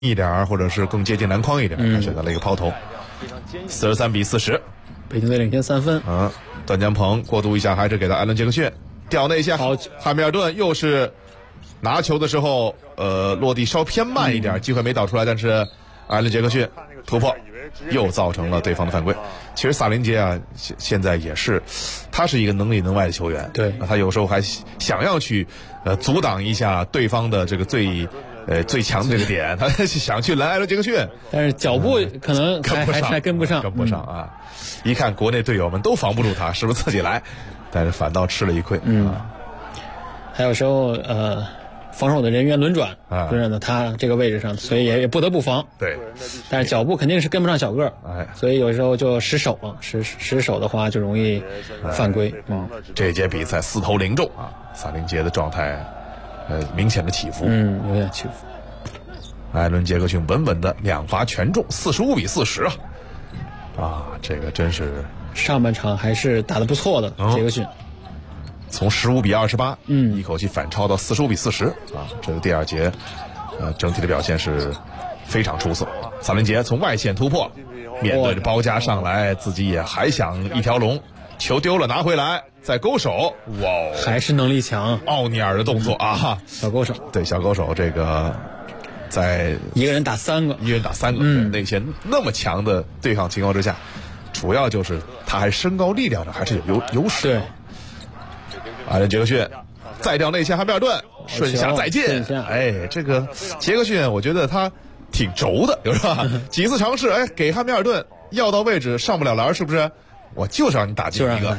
一点，或者是更接近篮筐一点，他选择了一个抛投。43-40， 北京队领先3分。 段江鹏过渡一下，还是给到艾伦·杰克逊吊内线。 好， 汉密尔顿又是拿球的时候，落地稍偏慢一点，机会没导出来，但是艾伦·杰克逊突破，又造成了对方的犯规。其实萨林杰啊，现在也是，他是一个能里能外的球员， 对， 他有时候还想要去阻挡一下对方的这个最强的这个点，他想去拦艾伦·杰克逊， 但是脚步可能还跟不上啊！一看国内队友们都防不住他，是不是自己来？但是反倒吃了一亏。 还有时候防守的人员轮转到他这个位置上，所以也不得不防。 对， 但是脚步肯定是跟不上小个儿，所以有时候就失手了。失手的话就容易犯规。 这一节比赛4投0中啊，萨林杰的状态明显的起伏。 有点起伏。 艾伦·杰克逊稳稳的2罚全中，45-40啊！这个真是上半场还是打得不错的，杰克逊。 从15-28，一口气反超到45-40啊！这个第二节，整体的表现是非常出色。萨林杰从外线突破，面对着包夹上来，自己也还想一条龙，球丢了拿回来，再勾手，哇， 还是能力强， 奥尼尔的动作啊！ 小勾手， 对，小勾手这个在一个人打3个， 内线那么强的对抗情况之下，主要就是他还身高力量上还是有优势。 对。 艾伦·杰克逊再掉内线，汉密尔顿顺下再进。这个杰克逊我觉得他挺轴的，是吧？几次尝试，给汉密尔顿要到位置上不了篮，是不是？我就是让你打进一个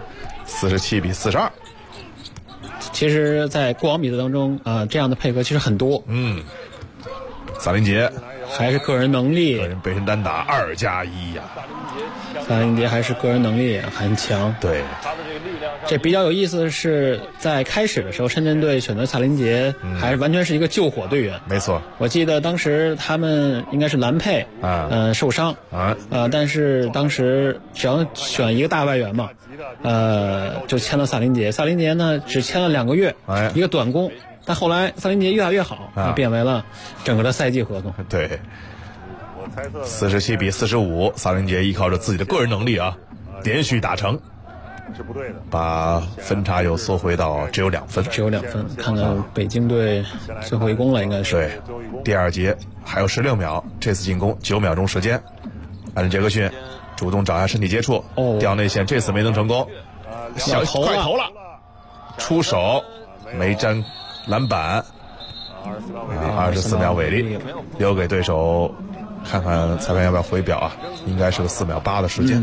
，47-42。 其实在过往比赛当中这样的配合其实很多。 萨林杰还是个人能力， 个人背身单打2+1呀。 萨林杰还是个人能力很强。 对， 这比较有意思的是，在开始的时候，深圳队选择萨林杰，还是完全是一个救火队员。 没错， 我记得当时他们应该是兰佩受伤但是当时只要选一个大外援嘛，就签了萨林杰。萨林杰呢只签了2个月，一个短工。但后来萨林杰越来越好，变为了整个的赛季合同。 对，47-45，萨林杰依靠着自己的个人能力连续打成，把分差又缩回到只有2分。 看到北京队最后一攻了，应该是。 对，第二节还有16秒，这次进攻9秒钟时间。艾伦·杰克逊主动找下身体接触，吊内线，这次没能成功，快投了，出手没沾篮板，24秒违例，留给对手。看看裁判要不要回表应该是个4秒8的时间。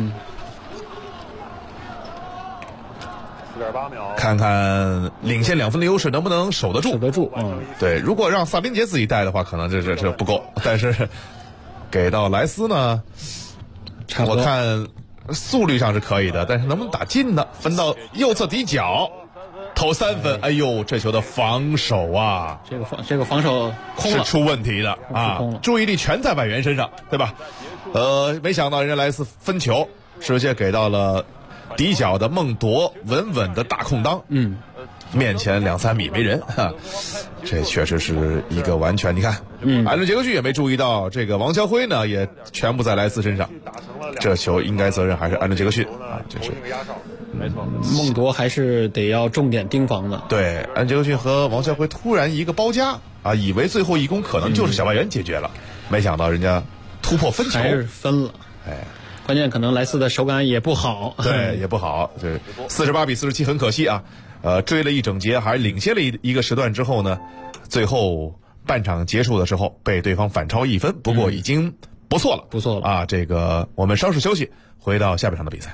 看看领先2分的优势能不能守得住。对，如果让萨林杰自己带的话，可能这不够。但是给到莱斯呢，我看速率上是可以的，但是能不能打进呢？分到右侧底角。投3分，哎呦，这球的防守这个防守空了， 是出问题的注意力全在外援身上，对吧？没想到人家莱斯分球直接给到了底角的孟铎，稳稳的大空当，面前2-3米没人这确实是一个完全，你看，艾伦·杰克逊也没注意到，这个王晓辉呢也全部在莱斯身上，这球应该责任还是艾伦·杰克逊就是孟铎还是得要重点盯防的。 对，艾伦·杰克逊和王晓辉突然一个包夹以为最后一攻可能就是小外援解决了，没想到人家突破分球还是分了。关键可能莱斯的手感也不好。 对，也不好。对，48-47，很可惜追了一整节，还领先了一个时段之后呢，最后半场结束的时候被对方反超1分，不过已经不错了这个我们稍事休息，回到下半场的比赛。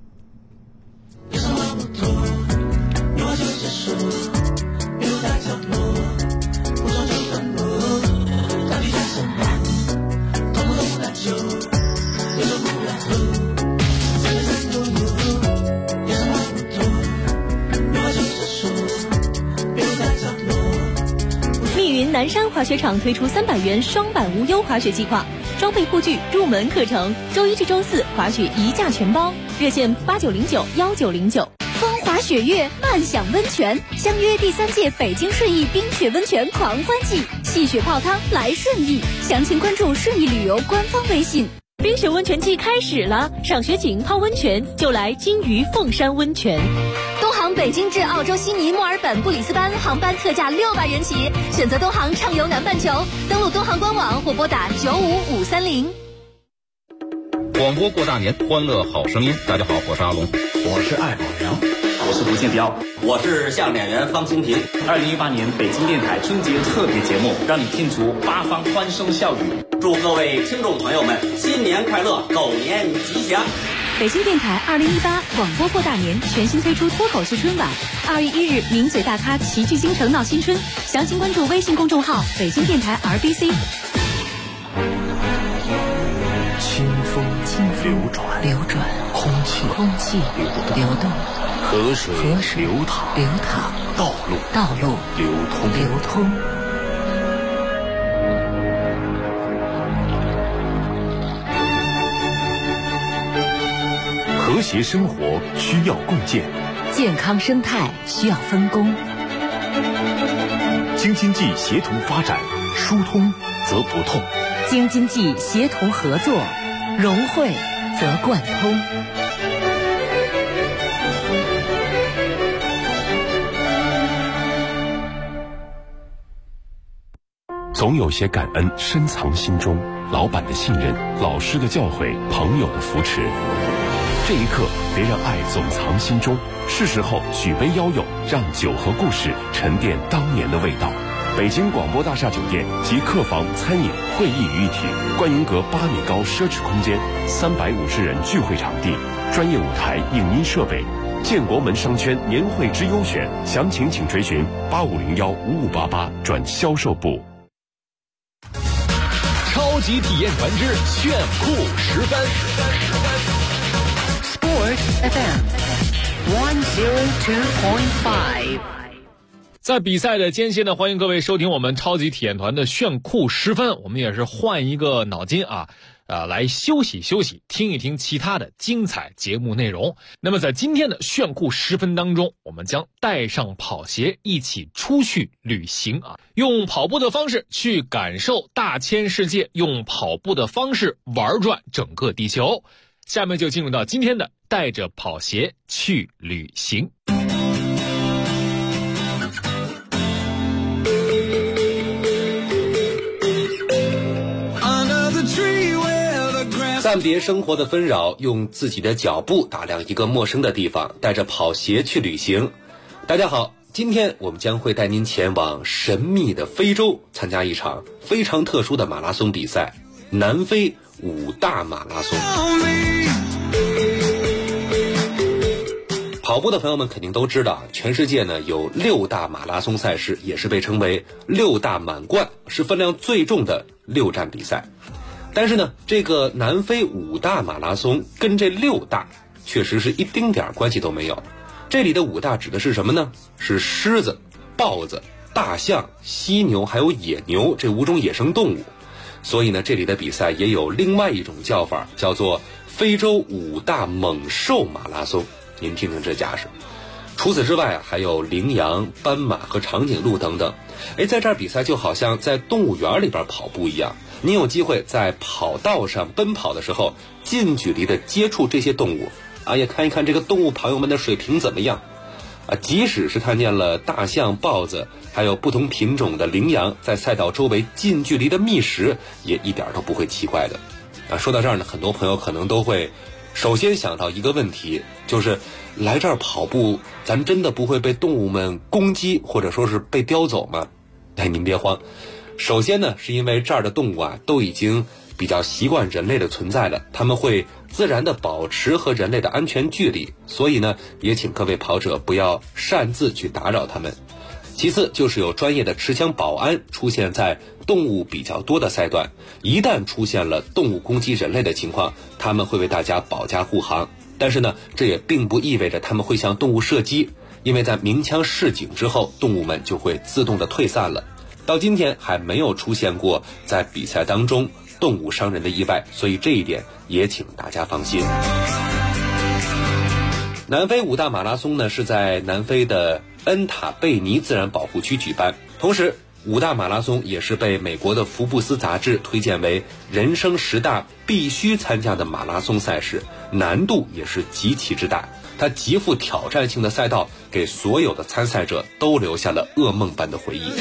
南山滑雪场推出300元双板无忧滑雪计划，装备护具、入门课程，周1至周4滑雪1价全包，热线89091909。风华雪月，漫享温泉，相约第3届北京顺义冰雪温泉狂欢季。 戏雪泡汤来顺义，详情关注顺义旅游官方微信。冰雪温泉季开始了，赏雪景泡温泉就来金鱼凤山温泉。东航北京至澳洲悉尼、墨尔本、布里斯班航班特价600元起，选择东航畅游南半球，登录东航官网或拨打95530。 广播过大年，欢乐好声音。大家好，我是阿龙， 我是艾宝良， 我是吴建彪， 我是相声演员方清平。 2018年北京电台春节特别节目，让你听出八方欢声笑语。 祝各位听众朋友们新年快乐，狗年吉祥。 北京电台2018广播过大年全新推出脱口秀春晚，2月1日名嘴大咖齐聚京城闹新春，详情关注微信公众号北京电台 RBC。 清风流转，空气流动，河水流淌，道路流通。和谐生活需要共建， 健康生态需要分工。 京津冀协同发展，疏通则不痛； 京津冀协同合作，融汇则贯通。 总有些感恩深藏心中，老板的信任，老师的教诲，朋友的扶持。这一刻，别让爱总藏心中，是时候举杯邀友，让酒和故事沉淀当年的味道。北京广播大厦酒店集客房、餐饮、会议于一体，观云阁8米高奢侈空间，350人聚会场地，专业舞台、影音设备。建国门商圈年会之优选，详情请垂询85015588转销售部。 超级体验团之炫酷10分。 FM 102.5。 在比赛的间歇呢，欢迎各位收听我们超级体验团的炫酷10分。我们也是换一个脑筋来休息休息，听一听其他的精彩节目内容。那么在今天的炫酷10分当中，我们将带上跑鞋一起出去旅行用跑步的方式去感受大千世界，用跑步的方式玩转整个地球。下面就进入到今天的带着跑鞋去旅行。 暂别生活的纷扰，用自己的脚步打量一个陌生的地方，带着跑鞋去旅行。大家好，今天我们将会带您前往神秘的非洲，参加一场非常特殊的马拉松比赛——南非5大马拉松。跑步的朋友们肯定都知道，全世界呢有6大马拉松赛事，也是被称为6大满贯，是分量最重的6站比赛。但是呢，这个南非5大马拉松跟这6大确实是一丁点关系都没有。这里的5大指的是什么呢？是狮子、豹子、大象、犀牛还有野牛这5种野生动物。所以呢，这里的比赛也有另外一种叫法，叫做非洲5大猛兽马拉松。您听听这架势。除此之外还有羚羊、斑马和长颈鹿等等。在这儿比赛就好像在动物园里边跑步一样，您有机会在跑道上奔跑的时候，近距离的接触这些动物也看一看这个动物朋友们的水平怎么样即使是看见了大象、豹子还有不同品种的羚羊在赛道周围近距离的觅食，也一点都不会奇怪的说到这儿呢，很多朋友可能都会首先想到一个问题，就是来这儿跑步咱真的不会被动物们攻击或者说是被叼走吗？您别慌，首先呢是因为这儿的动物都已经比较习惯人类的存在了，他们会自然的保持和人类的安全距离，所以呢也请各位跑者不要擅自去打扰他们。其次就是有专业的持枪保安出现在动物比较多的赛段，一旦出现了动物攻击人类的情况，他们会为大家保驾护航。但是呢，这也并不意味着他们会向动物射击，因为在鸣枪示警之后，动物们就会自动的退散了。到今天还没有出现过在比赛当中动物伤人的意外，所以这一点也请大家放心。南非5大马拉松呢是在南非的恩塔贝尼自然保护区举办，同时 5大马拉松也是被美国的福布斯杂志推荐为人生10大必须参加的马拉松赛事，难度也是极其之大。它极富挑战性的赛道，给所有的参赛者都留下了噩梦般的回忆。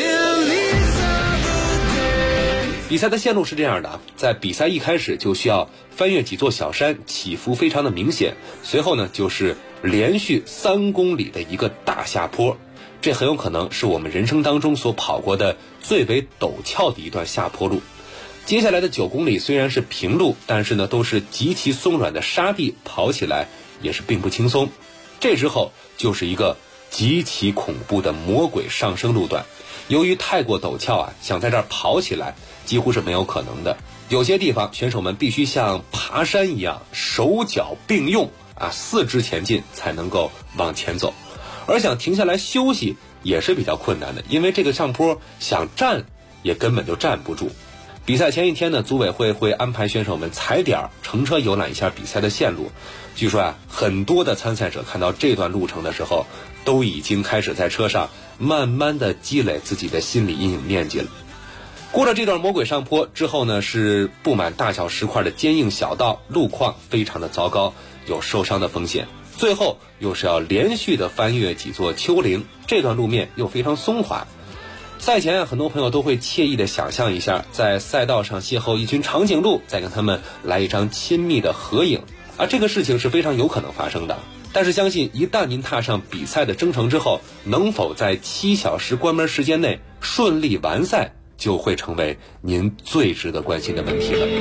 比赛的线路是这样的，在比赛一开始就需要翻越几座小山，起伏非常的明显，随后呢就是连续3公里的一个大下坡，这很有可能是我们人生当中所跑过的最为陡峭的一段下坡路。接下来的9公里虽然是平路，但是呢都是极其松软的沙地，跑起来也是并不轻松。这之后就是一个极其恐怖的魔鬼上升路段，由于太过陡峭啊，想在这儿跑起来几乎是没有可能的。有些地方选手们必须像爬山一样手脚并用啊，四肢前进才能够往前走，而想停下来休息也是比较困难的，因为这个上坡想站也根本就站不住。比赛前一天呢，组委会会安排选手们踩点乘车游览一下比赛的线路。据说啊，很多的参赛者看到这段路程的时候，都已经开始在车上慢慢的积累自己的心理阴影面积了。过了这段魔鬼上坡之后呢，是布满大小石块的坚硬小道，路况非常的糟糕，有受伤的风险。最后又是要连续的翻越几座丘陵，这段路面又非常松滑。赛前很多朋友都会惬意的想象一下，在赛道上邂逅一群长颈鹿，再跟他们来一张亲密的合影，而这个事情是非常有可能发生的。但是相信一旦您踏上比赛的征程之后，能否在7小时关门时间内顺利完赛，就会成为您最值得关心的问题了。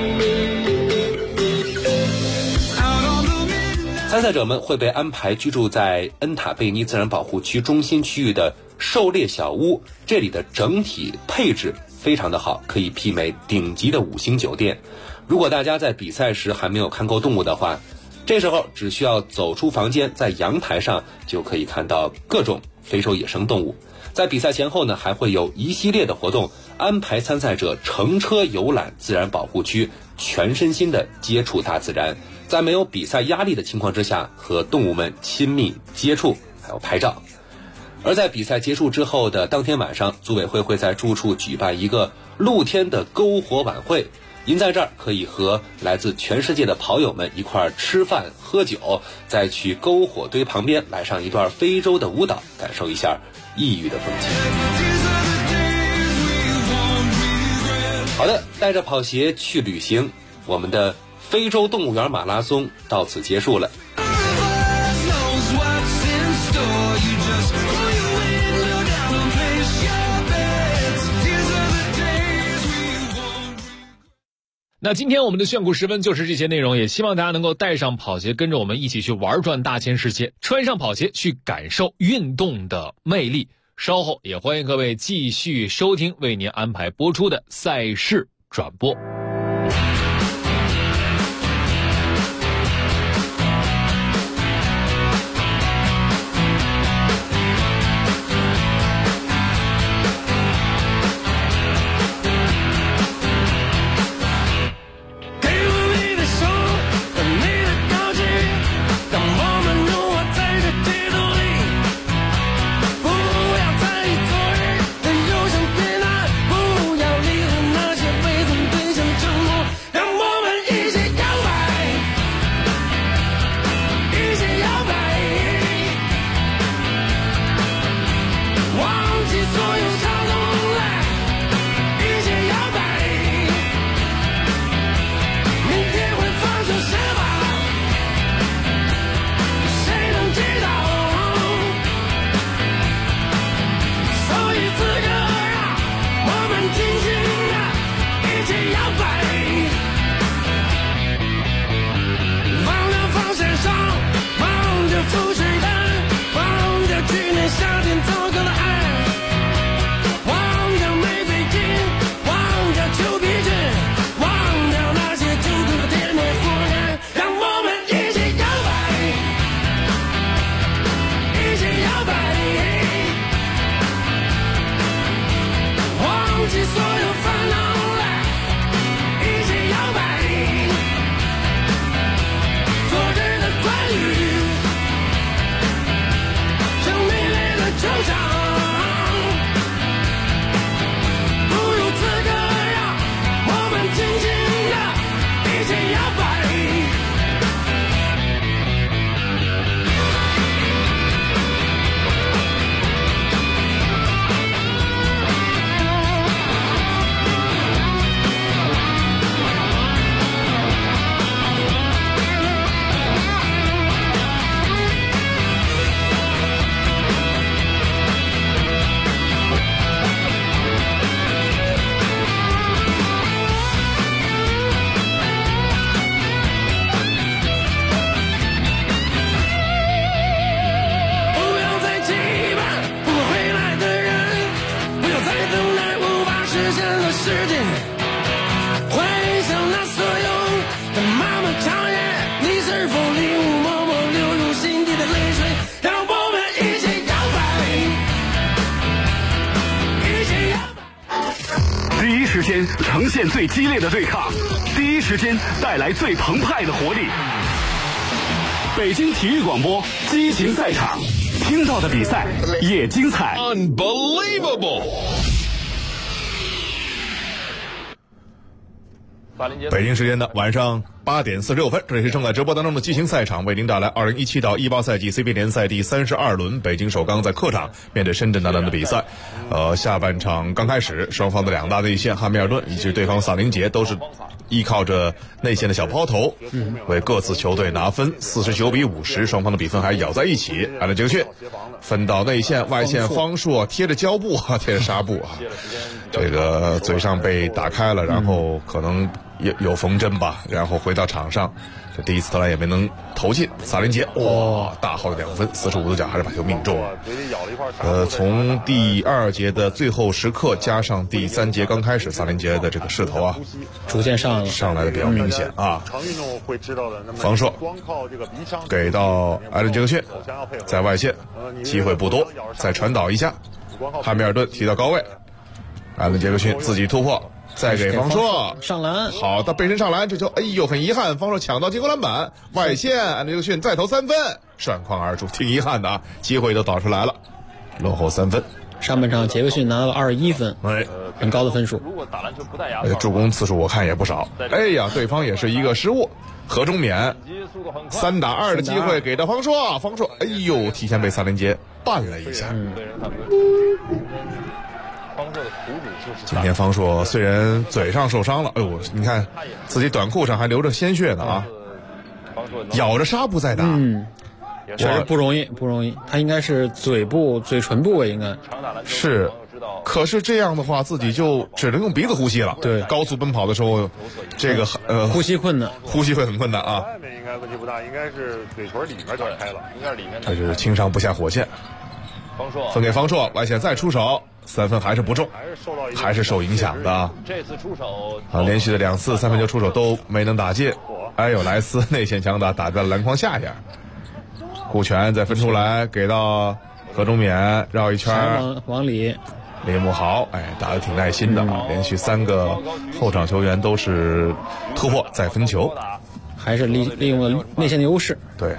参赛者们会被安排居住在恩塔贝尼自然保护区中心区域的狩猎小屋，这里的整体配置非常的好，可以媲美顶级的5星酒店。如果大家在比赛时还没有看够动物的话，这时候只需要走出房间，在阳台上就可以看到各种非洲野生动物。在比赛前后呢，还会有一系列的活动，安排参赛者乘车游览自然保护区，全身心的接触大自然，在没有比赛压力的情况之下，和动物们亲密接触，还有拍照。而在比赛结束之后的当天晚上，组委会会在住处举办一个露天的篝火晚会，您在这儿可以和来自全世界的跑友们一块儿吃饭喝酒，再去篝火堆旁边来上一段非洲的舞蹈，感受一下异域的风情。好的，带着跑鞋去旅行，我们的非洲动物园马拉松到此结束了。 那今天我们的炫酷时分就是这些内容，也希望大家能够带上跑鞋，跟着我们一起去玩转大千世界，穿上跑鞋去感受运动的魅力。稍后也欢迎各位继续收听为您安排播出的赛事转播。 间呈现最激烈的对抗，第一时间带来最澎湃的活力。北京体育广播激情赛场，听到的比赛也精彩。 Unbelievable！ 北京时间的晚上8点46分，这里是正在直播当中的激情赛场，为您带来2017到18赛季 CBA 联赛第32轮，北京首钢在客场面对深圳男篮的比赛。下半场刚开始，双方的两大内线汉密尔顿以及对方萨林杰都是依靠着内线的小抛投，为各自球队拿分，49-50，双方的比分还咬在一起。艾伦杰克逊分到内线，外线方硕贴着胶布贴着纱布这个嘴上被打开了，然后可能有缝针吧，然后回到场上，这第一次投篮也没能投进。萨林杰大号的2分，45度角还是把球命中。从第2节的最后时刻加上第3节刚开始，萨林杰的这个势头逐渐上来的比较明显防守给到艾伦杰克逊，在外线机会不多，再传导一下，汉密尔顿提到高位，艾伦杰克逊自己突破，再给方硕上篮， 好的背身上篮，这球很遗憾，方硕抢到进攻篮板，外线艾伦杰克逊再投3分，涮筐而出，挺遗憾的机会都导出来了，落后3分。 上半场杰克逊拿到了21分，很高的分数。 助攻次数我看也不少。对方也是一个失误，何中勉3打2的机会给到方硕，方硕提前被萨林杰绊了一下。今天方硕虽然嘴上受伤了，你看自己短裤上还流着鲜血呢咬着纱布在打。 确实不容易，他应该是嘴唇部位应该是，可是这样的话自己就只能用鼻子呼吸了。 对， 高速奔跑的时候，这个呼吸困难， 呼吸会很困难啊。 外面应该问题不大，应该是嘴唇里面打开了，应该是里面。 这是轻伤不下火线。分给方硕，外线再出手，3分还是不中，还是受影响的。 这次出手连续的2次3分球出手都没能打进。莱斯内线强打在篮筐下沿。顾全再分出来给到何中勉，绕一圈往里， 李慕豪打得挺耐心的连续3个后场球员都是突破再分球， 还是利用了内线的优势。 对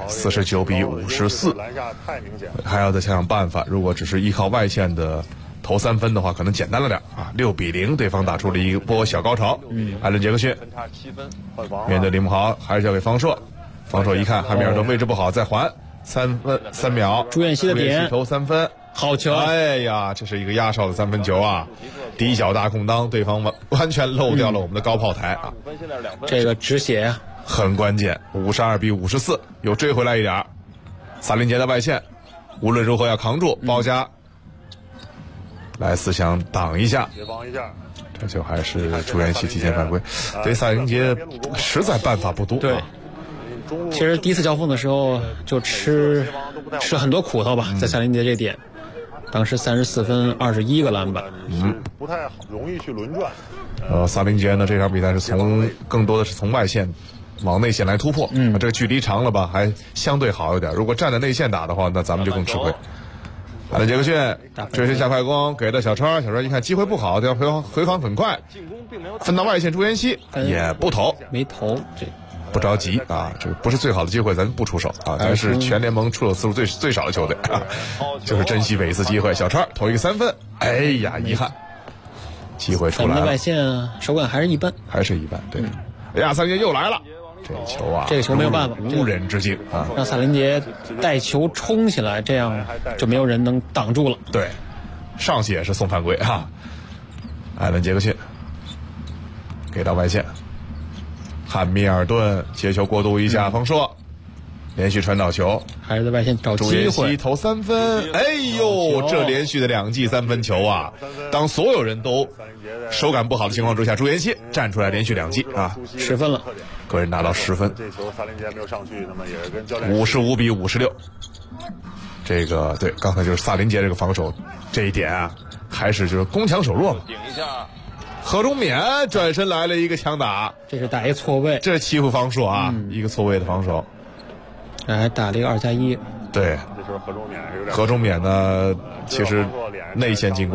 ，49-54，还要再想想办法，如果只是依靠外线的投3分的话可能简单了点6-0，对方打出了一波小高潮。艾伦杰克逊面对李慕豪还是交给方硕，方硕一看汉密尔顿位置不好，再还3分3秒， 朱彦希的点投3分， 好球！ 这是一个压哨的3分球底角大空当，对方完全漏掉了我们的高炮台这个止血很关键。52-54，又追回来一点。萨林杰的外线，无论如何要扛住，包夹。莱斯想挡一下，这球还是朱彦希提前犯规，对萨林杰实在办法不多。 对。其实第一次交锋的时候就吃很多苦头吧，在萨林杰这点，当时34分21个篮板， 不太好，容易去轮转。 萨林杰呢这场比赛是更多的是从外线往内线来突破，这个距离长了吧，还相对好一点。如果站在内线打的话，那咱们就更吃亏。艾伦杰克逊追身下快攻给了小川一看机会不好，对方回防很快，分到外线朱彦希也不投， 没投这。 不着急这不是最好的机会，咱不出手咱是全联盟出手次数最少的球队就是珍惜每一次机会。小川投一个3分，遗憾，机会出来了。 咱们的外线手感还是一般， 对。萨林杰又来了，这个球没有办法，无人之境让萨林杰带球冲起来，这样就没有人能挡住了。 对，上去也是送犯规艾伦杰克逊给到外线。汉密尔顿接球过渡一下，方硕连续传导球， 还是在外线找机会。 朱彦希投3分，这连续的2记3分球当所有人都手感不好的情况之下，朱彦希站出来连续2记 10分了， 个人拿到10分。 这球萨林杰没有上去，那么也是跟教练 55-56。这个对，刚才就是萨林杰这个防守这一点还是就是攻强守弱嘛。何中勉转身来了一个强打， 这是打一错位， 这是欺负方硕一个错位的防守， 还打了一个2+1。 对，何中勉呢，其实内线进攻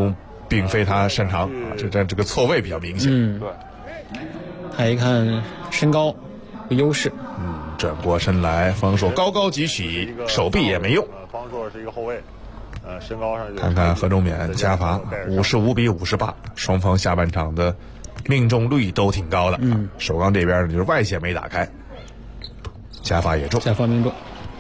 并非他擅长啊，这个错位比较明显。 对，他一看身高有优势， 转过身来，方硕高高举起，手臂也没用。 方硕是一个后卫，身高上看看何仲勉加罚55-58，双方下半场的命中率都挺高的。首钢这边呢就是外线没打开，加罚也中， 加罚命中。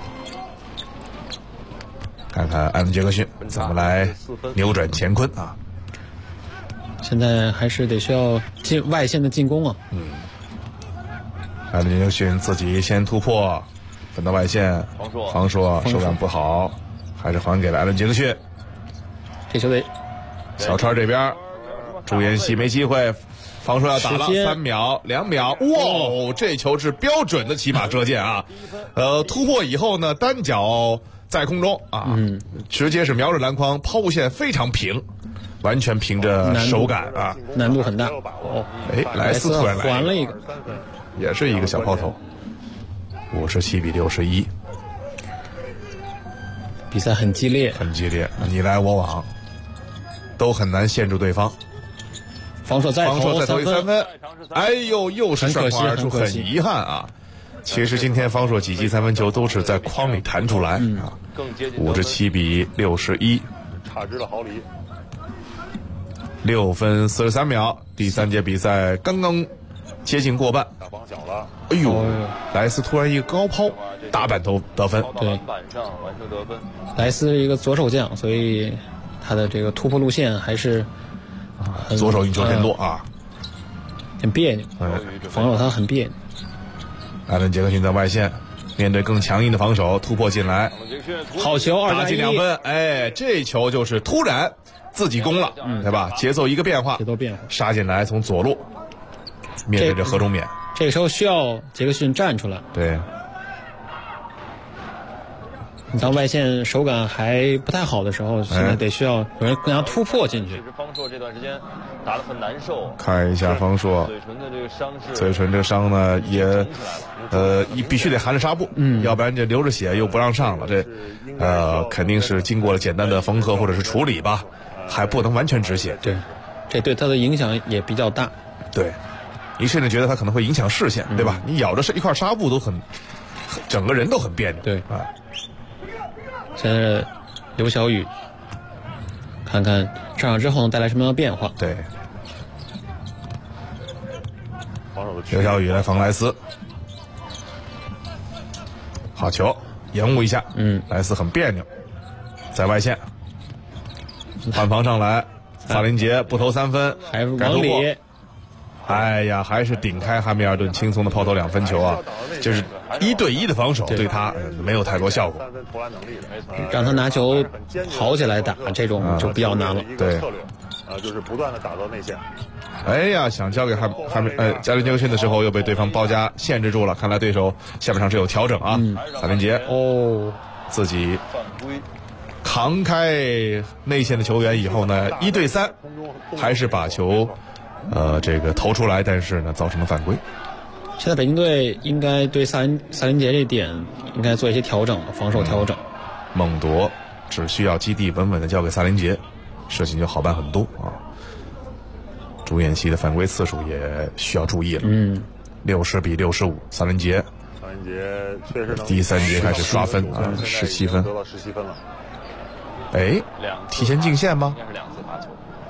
看看艾伦杰克逊怎么来扭转乾坤啊！ 现在还是得需要外线的进攻啊。 艾伦杰克逊自己先突破，分到外线，方硕手感不好，还是还给了艾伦杰克逊。 这球得小川这边，朱彦西没机会，方硕要打了3秒、2秒，哇！这球是标准的骑马射箭啊！突破以后呢，单脚在空中啊，直接是瞄着篮筐，抛物线非常平，完全凭着手感啊， 难度很大。 莱斯突然还了一个， 也是一个小抛投，57-61。 比赛很激烈， 很激烈，你来我往，都很难限制对方。 方硕再投 3分，哎呦，又是上框而出，很遗憾啊。其实今天方硕几记3分球都是在框里弹出来啊。57-61， 差之了毫厘。 6分43秒，第3节比赛刚刚接近过半。 打帮小了， 哎呦，莱斯突然一个高抛，打板头得分。 对，莱斯是一个左手将，所以他的这个突破路线还是左手运球偏多啊， 很别扭。防守他很别扭。 艾伦杰克逊在外线面对更强硬的防守，突破进来， 好球， 打进2分。哎，这球就是突然自己攻了，对吧？节奏一个变化，杀进来，从左路面对着何仲勉。 这个时候需要杰克逊站出来。 对， 你当外线手感还不太好的时候，现在得需要有人更加突破进去。 方硕这段时间打得很难受。 看一下方硕嘴唇的这个伤势， 嘴唇这个伤呢也必须得含着纱布，要不然这流着血又不让上了，这肯定是经过了简单的缝合或者是处理吧，还不能完全止血。 对，这对他的影响也比较大。 对，你甚至觉得他可能会影响视线，对吧？你咬着一块纱布都整个人都很别扭。 对啊。现在刘晓宇，看看上场之后能带来什么样的变化。 对，刘晓宇来防莱斯，好球，延误一下。莱斯很别扭，在外线换防上来，萨林杰不投3分， 还是往里。 哎呀，还是顶开哈密尔顿轻松的抛投2分球啊！就是1对1的防守对他没有太多效果， 让他拿球跑起来打，这种就比较难了。 对， 就是不断的打到内线。 哎呀，想交给加林杰克逊的时候又被对方包夹限制住了，看来对手下半场是有调整啊。萨林杰自己扛开内线的球员以后呢，1对3，还是把球这个投出来，但是呢造成了犯规。 现在北京队应该对萨林杰这点应该做一些调整，防守调整。 猛夺只需要基地稳稳的交给萨林杰，事情就好办很多啊。朱彦西的犯规次数也需要注意了。60-65，萨林杰确实第3节开始刷分啊，17分， 得到17分了。 哎，提前进线吗？ 应该是2次罚球。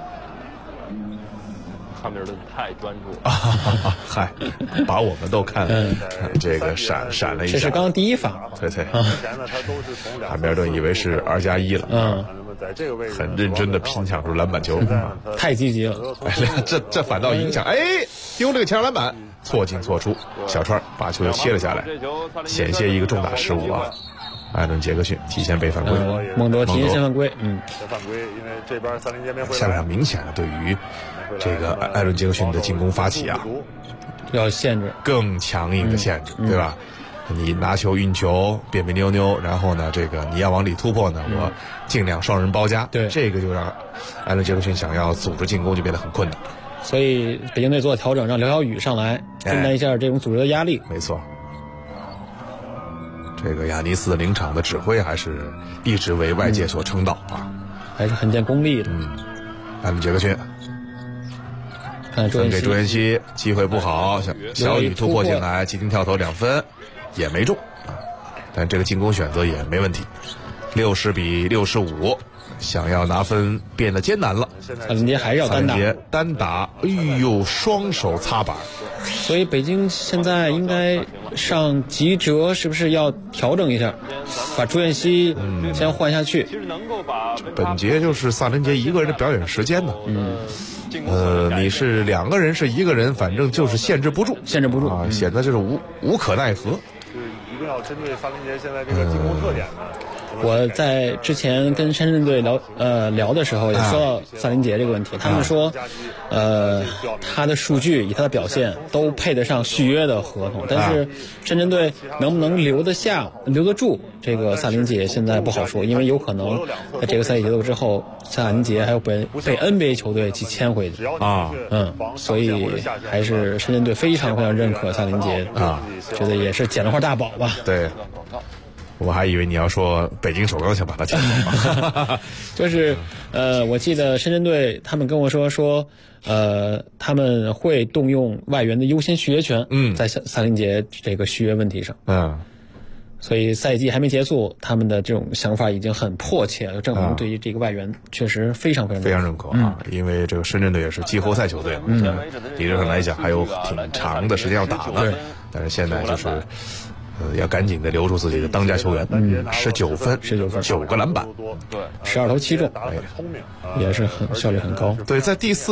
哈密尔顿太专注了，嗨，把我们都看这个闪了一下。 这是刚刚第一罚， 对。哈密尔顿以为是2+1了，很认真的拼抢出篮板球， 太积极了。 哎，这反倒影响，哎，丢这个前场篮板，错进错出，小川把球又切了下来，险些一个重大失误啊！艾伦杰克逊提前被犯规， 蒙多提前犯规， 犯规，因为这边萨林杰没回来。 下半场明显的对于这个艾伦杰克逊的进攻发起啊， 要限制， 更强硬的限制，对吧？你拿球运球别扭扭，然后呢，这个你要往里突破呢，我尽量双人包夹， 对， 这个就让艾伦杰克逊想要组织进攻就变得很困难。 所以北京队做调整，让刘晓宇上来分担一下这种组织的压力。 没错。这个亚尼斯的领场的指挥还是一直为外界所称道啊， 还是很见功力的。 安杰克逊。分给朱彦曦，机会不好，小雨突破进来，急停跳投2分也没中，但这个进攻选择也没问题。60比65，想要拿分变得艰难了。 萨林杰还是要单打，哎呦，双手擦板。 所以北京现在应该上吉哲，是不是要调整一下，把朱彦曦先换下去？ 本节就是萨林杰一个人的表演时间呢。你是2个人是1个人，反正就是限制不住啊，显得就是无可奈何。 就是一定要针对萨林杰现在这个进攻特点呢。 我在之前跟深圳队聊的时候也说到萨林杰这个问题，他们说，他的数据以他的表现都配得上续约的合同，但是深圳队能不能留得住这个萨林杰现在不好说，因为有可能在这个赛季结束之后，萨林杰还要被 NBA 球队去签回去啊，所以还是深圳队非常非常认可萨林杰啊，觉得也是捡了块大宝吧。 对。我还以为你要说北京首钢想把他抢走就是我记得深圳队他们跟我说他们会动用外援的优先续约权，在萨林杰这个续约问题上，所以赛季还没结束，他们的这种想法已经很迫切了，证明对于这个外援确实非常认可啊，因为这个深圳队也是季后赛球队嘛，理论上来讲还有挺长的时间要打呢，但是现在就是要赶紧的留住自己的当家球员，19分，9个篮板 ，12投7中，也是效率很高。 对，在第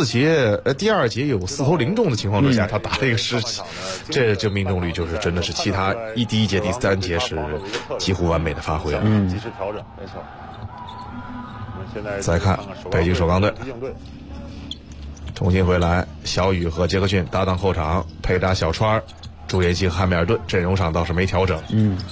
2节有4投0中的情况之下，他打了一个10，这命中率就是真的是其他第1节、第3节是几乎完美的发挥了。 及时调整，没错。 再看北京首钢队，重新回来，小雨和杰克逊搭档后场，配搭小川。朱彦曦和汉密尔顿阵容上倒是没调整，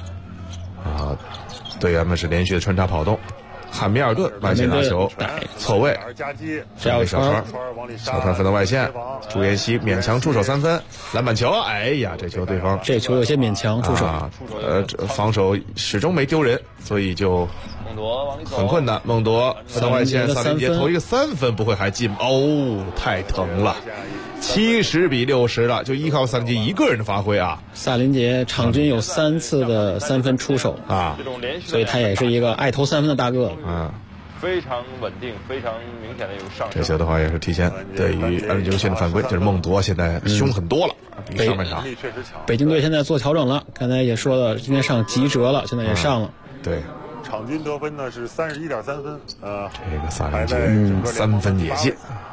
队员们是连续的穿插跑动。汉密尔顿外线拿球，错位，小川分到外线，朱彦曦勉强出手3分，篮板球，哎呀，这球有些勉强出手防守始终没丢人，所以就很困难。孟铎分到外线，萨林杰投一个3分，不会还进？太疼了。70比60了，就依靠萨林杰一个人的发挥啊！ 萨林杰场均有3次的3分出手啊，所以他也是一个爱投3分的大个子非常稳定，非常明显的有上升。 这球的话也是提前对于安杰克逊的犯规，就是孟铎现在凶很多了，比上半场。 北京队现在做调整了，刚才也说了，今天上吉哲了，现在也上了。 对。 场均得分呢是31.3分， 这个萨林杰3分也进。